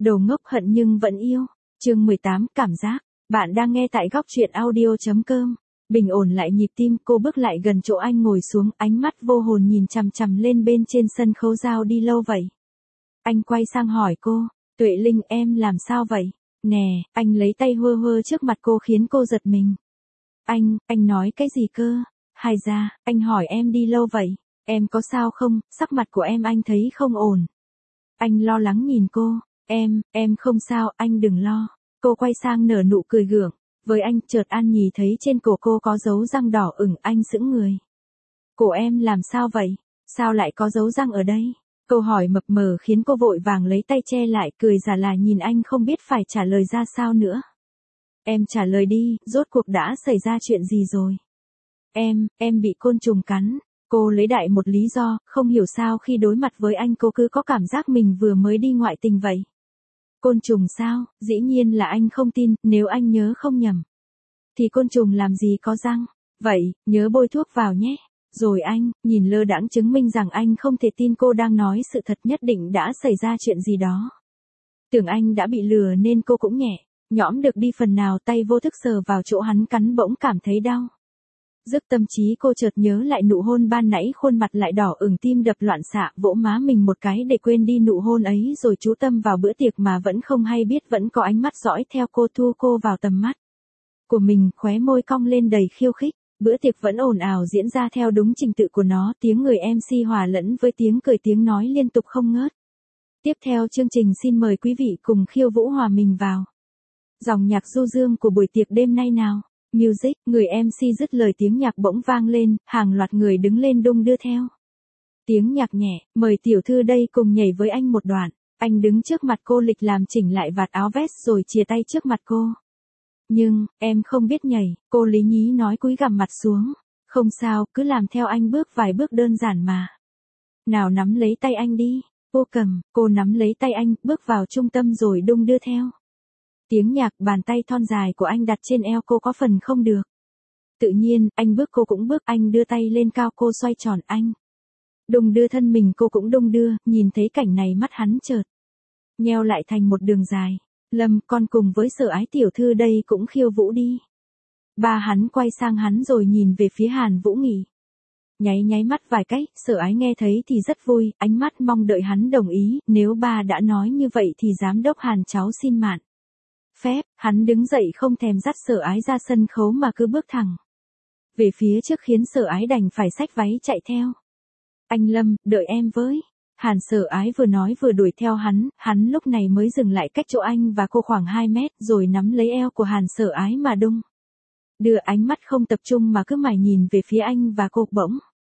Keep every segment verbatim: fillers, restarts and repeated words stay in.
Đồ ngốc hận nhưng vẫn yêu. Chương mười tám, cảm giác. Bạn đang nghe tại góc truyện audio chấm com. Bình ổn lại nhịp tim, cô bước lại gần chỗ anh ngồi xuống, ánh mắt vô hồn nhìn chằm chằm lên bên trên sân khấu dao đi lâu vậy. Anh quay sang hỏi cô, Tuệ Linh em làm sao vậy? Nè, anh lấy tay hơ hơ trước mặt cô khiến cô giật mình. Anh, anh nói cái gì cơ? Hay ra, anh hỏi em đi lâu vậy, em có sao không? Sắc mặt của em anh thấy không ổn. Anh lo lắng nhìn cô, em, em không sao, anh đừng lo. Cô quay sang nở nụ cười gượng. Với anh, chợt An Nhì thấy trên cổ cô có dấu răng đỏ ửng, anh sững người. Cổ em làm sao vậy? Sao lại có dấu răng ở đây? Câu hỏi mập mờ khiến cô vội vàng lấy tay che lại, cười giả là nhìn anh không biết phải trả lời ra sao nữa. Em trả lời đi, rốt cuộc đã xảy ra chuyện gì rồi? Em, em bị côn trùng cắn. Cô lấy đại một lý do, không hiểu sao khi đối mặt với anh cô cứ có cảm giác mình vừa mới đi ngoại tình vậy. Côn trùng sao? Dĩ nhiên là anh không tin, nếu anh nhớ không nhầm. Thì côn trùng làm gì có răng? Vậy, nhớ bôi thuốc vào nhé. Rồi anh, nhìn lơ đãng chứng minh rằng anh không thể tin cô đang nói sự thật, nhất định đã xảy ra chuyện gì đó. Tưởng anh đã bị lừa nên cô cũng nhẹ, nhõm được đi phần nào, tay vô thức sờ vào chỗ hắn cắn bỗng cảm thấy đau. Dứt tâm trí cô chợt nhớ lại nụ hôn ban nãy, khuôn mặt lại đỏ ửng, tim đập loạn xạ, vỗ má mình một cái để quên đi nụ hôn ấy rồi chú tâm vào bữa tiệc mà vẫn không hay biết vẫn có ánh mắt dõi theo cô, thu cô vào tầm mắt của mình, khóe môi cong lên đầy khiêu khích. Bữa tiệc vẫn ồn ào diễn ra theo đúng trình tự của nó, tiếng người em xê hòa lẫn với tiếng cười tiếng nói liên tục không ngớt. Tiếp theo chương trình xin mời quý vị cùng khiêu vũ hòa mình vào dòng nhạc du dương của buổi tiệc đêm nay nào. Music, người em xê dứt lời tiếng nhạc bỗng vang lên, hàng loạt người đứng lên đung đưa theo tiếng nhạc nhẹ, mời tiểu thư đây cùng nhảy với anh một đoạn. Anh đứng trước mặt cô lịch làm chỉnh lại vạt áo vest rồi chìa tay trước mặt cô. Nhưng, em không biết nhảy, cô lý nhí nói cúi gằm mặt xuống. Không sao, cứ làm theo anh bước vài bước đơn giản mà. Nào nắm lấy tay anh đi. Cô cầm, cô nắm lấy tay anh, bước vào trung tâm rồi đung đưa theo tiếng nhạc, bàn tay thon dài của anh đặt trên eo cô có phần không được tự nhiên, anh bước cô cũng bước, anh đưa tay lên cao cô xoay tròn, anh đung đưa thân mình, cô cũng đung đưa, nhìn thấy cảnh này mắt hắn chợt nheo lại thành một đường dài. Lâm, con cùng với Sở Ái tiểu thư đây cũng khiêu vũ đi. Ba hắn quay sang hắn rồi nhìn về phía Hàn Vũ Nghị. Nháy nháy mắt vài cách, Sở Ái nghe thấy thì rất vui, ánh mắt mong đợi hắn đồng ý, nếu ba đã nói như vậy thì giám đốc Hàn cháu xin mạn phép. Hắn đứng dậy không thèm dắt Sở Ái ra sân khấu mà cứ bước thẳng về phía trước khiến Sở Ái đành phải xách váy chạy theo. Anh Lâm, đợi em với. Hàn Sở Ái vừa nói vừa đuổi theo hắn, hắn lúc này mới dừng lại cách chỗ anh và cô khoảng hai mét rồi nắm lấy eo của Hàn Sở Ái mà đung đưa, ánh mắt không tập trung mà cứ mải nhìn về phía anh và cô. Bỗng,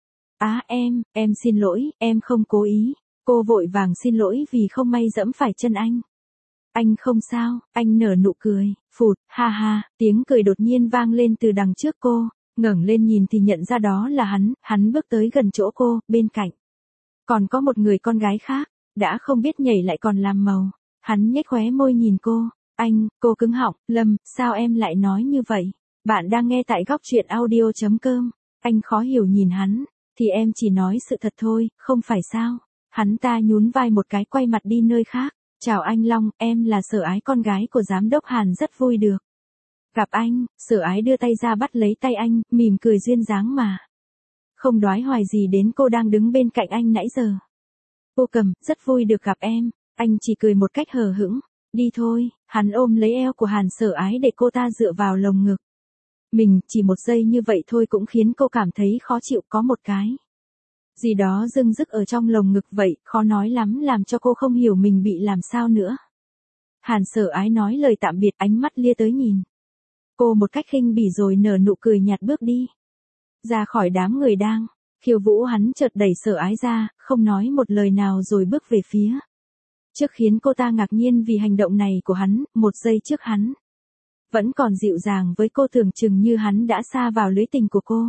á à, em, em xin lỗi, em không cố ý. Cô vội vàng xin lỗi vì không may dẫm phải chân anh. Anh không sao, anh nở nụ cười, phụt, ha ha, tiếng cười đột nhiên vang lên từ đằng trước cô, ngẩng lên nhìn thì nhận ra đó là hắn, hắn bước tới gần chỗ cô, bên cạnh còn có một người con gái khác, đã không biết nhảy lại còn làm màu. Hắn nhếch khóe môi nhìn cô, anh, cô cứng họng, Lâm, sao em lại nói như vậy? Bạn đang nghe tại góc truyện audio chấm com. Anh khó hiểu nhìn hắn, thì em chỉ nói sự thật thôi, không phải sao? Hắn ta nhún vai một cái quay mặt đi nơi khác. Chào anh Long, em là Sở Ái, con gái của giám đốc Hàn, rất vui được gặp anh. Sở Ái đưa tay ra bắt lấy tay anh, mỉm cười duyên dáng mà không đoái hoài gì đến cô đang đứng bên cạnh anh nãy giờ. Cô cầm, rất vui được gặp em. Anh chỉ cười một cách hờ hững. Đi thôi. Hắn ôm lấy eo của Hàn Sở Ái để cô ta dựa vào lồng ngực mình, chỉ một giây như vậy thôi cũng khiến cô cảm thấy khó chịu, có một cái gì đó dưng dứt ở trong lồng ngực vậy, khó nói lắm, làm cho cô không hiểu mình bị làm sao nữa. Hàn Sở Ái nói lời tạm biệt, ánh mắt lia tới nhìn cô một cách khinh bỉ rồi nở nụ cười nhạt bước đi ra khỏi đám người đang khiêu vũ. Hắn chợt đẩy Sở Ái ra, không nói một lời nào rồi bước về phía trước, khiến cô ta ngạc nhiên vì hành động này của hắn. Một giây trước hắn vẫn còn dịu dàng với cô, tưởng chừng như hắn đã sa vào lưới tình của cô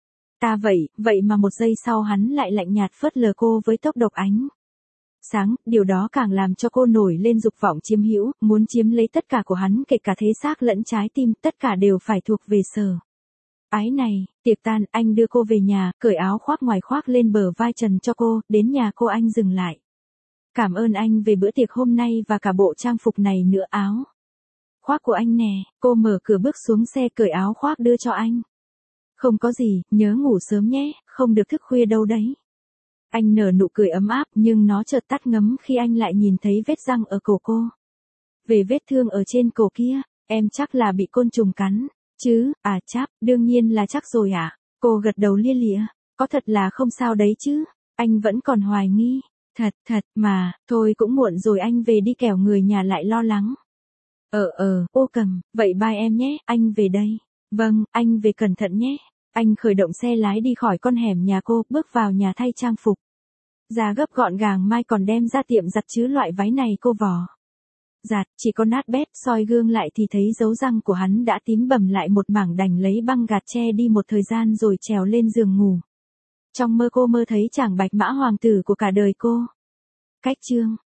ta vậy, vậy mà một giây sau hắn lại lạnh nhạt phớt lờ cô với tốc độ ánh sáng. Điều đó càng làm cho cô nổi lên dục vọng chiếm hữu, muốn chiếm lấy tất cả của hắn, kể cả thế xác lẫn trái tim, tất cả đều phải thuộc về Sở Ái này. Tiệc tan, anh đưa cô về nhà, cởi áo khoác ngoài khoác lên bờ vai trần cho cô, đến nhà cô anh dừng lại Cảm ơn anh về bữa tiệc hôm nay và cả bộ trang phục này nữa, áo khoác của anh nè. Cô mở cửa bước xuống xe cởi áo khoác đưa cho anh. Không có gì, nhớ ngủ sớm nhé, không được thức khuya đâu đấy. Anh nở nụ cười ấm áp nhưng nó chợt tắt ngấm khi anh lại nhìn thấy vết răng ở cổ cô. Về vết thương ở trên cổ kia, em chắc là bị côn trùng cắn, chứ, à cháp, đương nhiên là chắc rồi ạ. À? Cô gật đầu lia lịa, có thật là không sao đấy chứ, anh vẫn còn hoài nghi. Thật, thật, mà, thôi cũng muộn rồi, anh về đi kẻo người nhà lại lo lắng. Ờ ờ, ô cầm, vậy bye em nhé, anh về đây. Vâng, anh về cẩn thận nhé. Anh khởi động xe lái đi khỏi con hẻm nhà cô, bước vào nhà thay trang phục. Ra gấp gọn gàng, mai còn đem ra tiệm giặt chứ loại váy này cô vò. Giặt, chỉ có nát bét, soi gương lại thì thấy dấu răng của hắn đã tím bầm lại một mảng, đành lấy băng gạt che đi một thời gian rồi trèo lên giường ngủ. Trong mơ cô mơ thấy chàng bạch mã hoàng tử của cả đời cô. Cách chương